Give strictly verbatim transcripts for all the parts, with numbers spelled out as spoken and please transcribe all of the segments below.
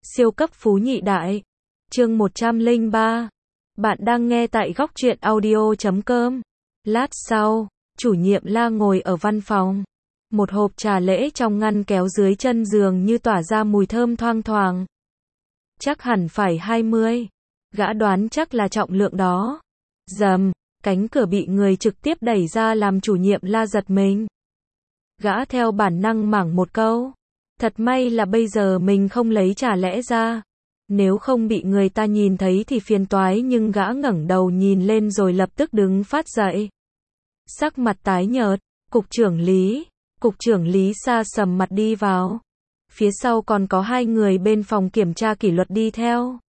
Siêu cấp phú nhị đại. Chương một trăm lẻ ba. Bạn đang nghe tại góc truyện audio chấm com. Lát sau, chủ nhiệm La ngồi ở văn phòng. Một hộp trà lễ trong ngăn kéo dưới chân giường như tỏa ra mùi thơm thoang thoảng. Chắc hẳn phải hai mươi. Gã đoán chắc là trọng lượng đó. Rầm, cánh cửa bị người trực tiếp đẩy ra làm chủ nhiệm La giật mình. Gã theo bản năng mảng một câu. Thật may là bây giờ mình không lấy trà lễ ra. Nếu không bị người ta nhìn thấy thì phiền toái, nhưng gã ngẩng đầu nhìn lên rồi lập tức đứng phát dậy. Sắc mặt tái nhợt, cục trưởng Lý, cục trưởng Lý sa sầm mặt đi vào. Phía sau còn có hai người bên phòng kiểm tra kỷ luật đi theo.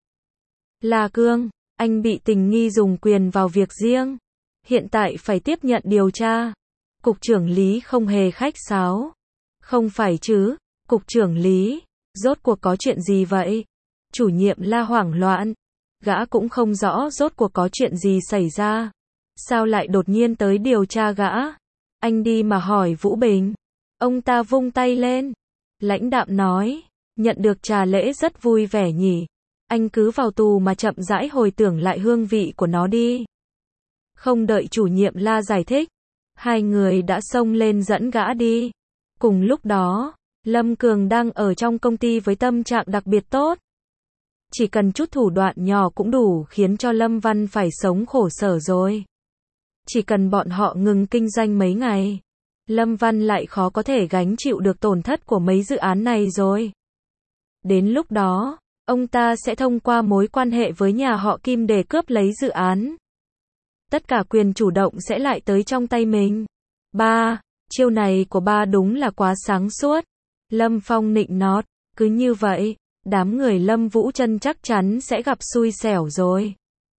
La Cương, anh bị tình nghi dùng quyền vào việc riêng. Hiện tại phải tiếp nhận điều tra. Cục trưởng Lý không hề khách sáo. Không phải chứ, cục trưởng Lý, rốt cuộc có chuyện gì vậy? Chủ nhiệm La hoảng loạn. Gã cũng không rõ rốt cuộc có chuyện gì xảy ra. Sao lại đột nhiên tới điều tra gã? Anh đi mà hỏi Vũ Bình. Ông ta vung tay lên. Lãnh đạm nói, nhận được trà lễ rất vui vẻ nhỉ. Anh cứ vào tù mà chậm rãi hồi tưởng lại hương vị của nó đi. Không đợi chủ nhiệm La giải thích, hai người đã xông lên dẫn gã đi. Cùng lúc đó, Lâm Cường đang ở trong công ty với tâm trạng đặc biệt tốt. Chỉ cần chút thủ đoạn nhỏ cũng đủ khiến cho Lâm Văn phải sống khổ sở rồi. Chỉ cần bọn họ ngừng kinh doanh mấy ngày, Lâm Văn lại khó có thể gánh chịu được tổn thất của mấy dự án này rồi. Đến lúc đó, ông ta sẽ thông qua mối quan hệ với nhà họ Kim để cướp lấy dự án. Tất cả quyền chủ động sẽ lại tới trong tay mình. Ba, chiêu này của ba đúng là quá sáng suốt. Lâm Phong nịnh nót, cứ như vậy, đám người Lâm Vũ Trân chắc chắn sẽ gặp xui xẻo rồi.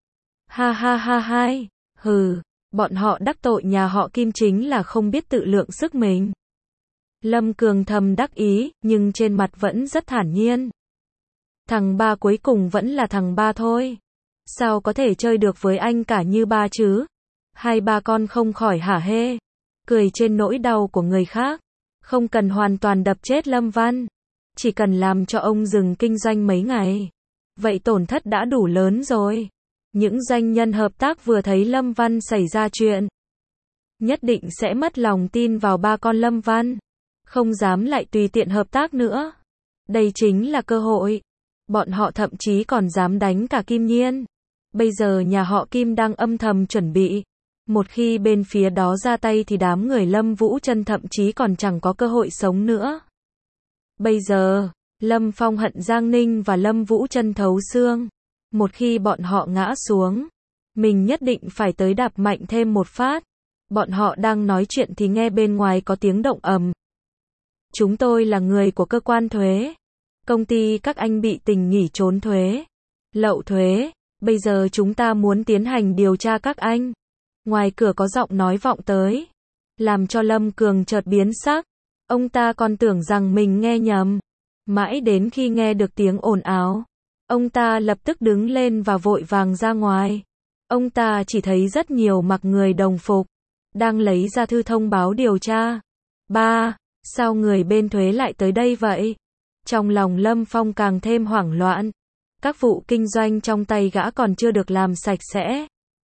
Ha ha ha hai, hừ, bọn họ đắc tội nhà họ Kim chính là không biết tự lượng sức mình. Lâm Cường thầm đắc ý, nhưng trên mặt vẫn rất thản nhiên. Thằng ba cuối cùng vẫn là thằng ba thôi. Sao có thể chơi được với anh cả như ba chứ? Hai ba con không khỏi hả hê. Cười trên nỗi đau của người khác. Không cần hoàn toàn đập chết Lâm Văn. Chỉ cần làm cho ông dừng kinh doanh mấy ngày. Vậy tổn thất đã đủ lớn rồi. Những doanh nhân hợp tác vừa thấy Lâm Văn xảy ra chuyện, nhất định sẽ mất lòng tin vào ba con Lâm Văn. Không dám lại tùy tiện hợp tác nữa. Đây chính là cơ hội. Bọn họ thậm chí còn dám đánh cả Kim Nhiên. Bây giờ nhà họ Kim đang âm thầm chuẩn bị. Một khi bên phía đó ra tay thì đám người Lâm Vũ Trân thậm chí còn chẳng có cơ hội sống nữa. Bây giờ, Lâm Phong hận Giang Ninh và Lâm Vũ Trân thấu xương. Một khi bọn họ ngã xuống, mình nhất định phải tới đạp mạnh thêm một phát. Bọn họ đang nói chuyện thì nghe bên ngoài có tiếng động ầm. Chúng tôi là người của cơ quan thuế. Công ty các anh bị tình nghỉ trốn thuế, lậu thuế. Bây giờ chúng ta muốn tiến hành điều tra các anh. Ngoài cửa có giọng nói vọng tới, làm cho Lâm Cường chợt biến sắc. Ông ta còn tưởng rằng mình nghe nhầm. Mãi đến khi nghe được tiếng ồn ào, ông ta lập tức đứng lên và vội vàng ra ngoài. Ông ta chỉ thấy rất nhiều mặc người đồng phục, đang lấy ra thư thông báo điều tra. Ba, sao người bên thuế lại tới đây vậy? Trong lòng Lâm Phong càng thêm hoảng loạn. Các vụ kinh doanh trong tay gã còn chưa được làm sạch sẽ.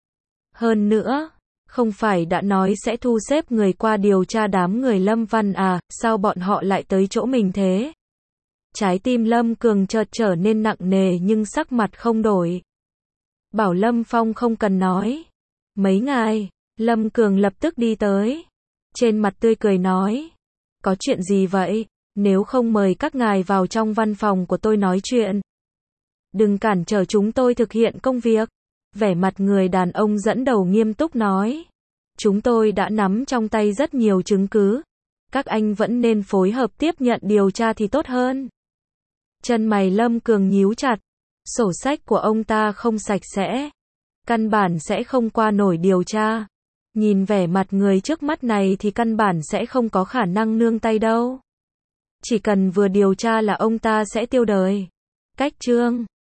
Hơn nữa, không phải đã nói sẽ thu xếp người qua điều tra đám người Lâm Văn à, sao bọn họ lại tới chỗ mình thế? Trái tim Lâm Cường chợt trở nên nặng nề nhưng sắc mặt không đổi. Bảo Lâm Phong không cần nói. Mấy ngày, Lâm Cường lập tức đi tới. Trên mặt tươi cười nói. Có chuyện gì vậy? Nếu không mời các ngài vào trong văn phòng của tôi nói chuyện. Đừng cản trở chúng tôi thực hiện công việc. Vẻ mặt người đàn ông dẫn đầu nghiêm túc nói. Chúng tôi đã nắm trong tay rất nhiều chứng cứ. Các anh vẫn nên phối hợp tiếp nhận điều tra thì tốt hơn. Chân mày Lâm Cường nhíu chặt. Sổ sách của ông ta không sạch sẽ. Căn bản sẽ không qua nổi điều tra. Nhìn vẻ mặt người trước mắt này thì căn bản sẽ không có khả năng nương tay đâu. Chỉ cần vừa điều tra là ông ta sẽ tiêu đời. Cách chương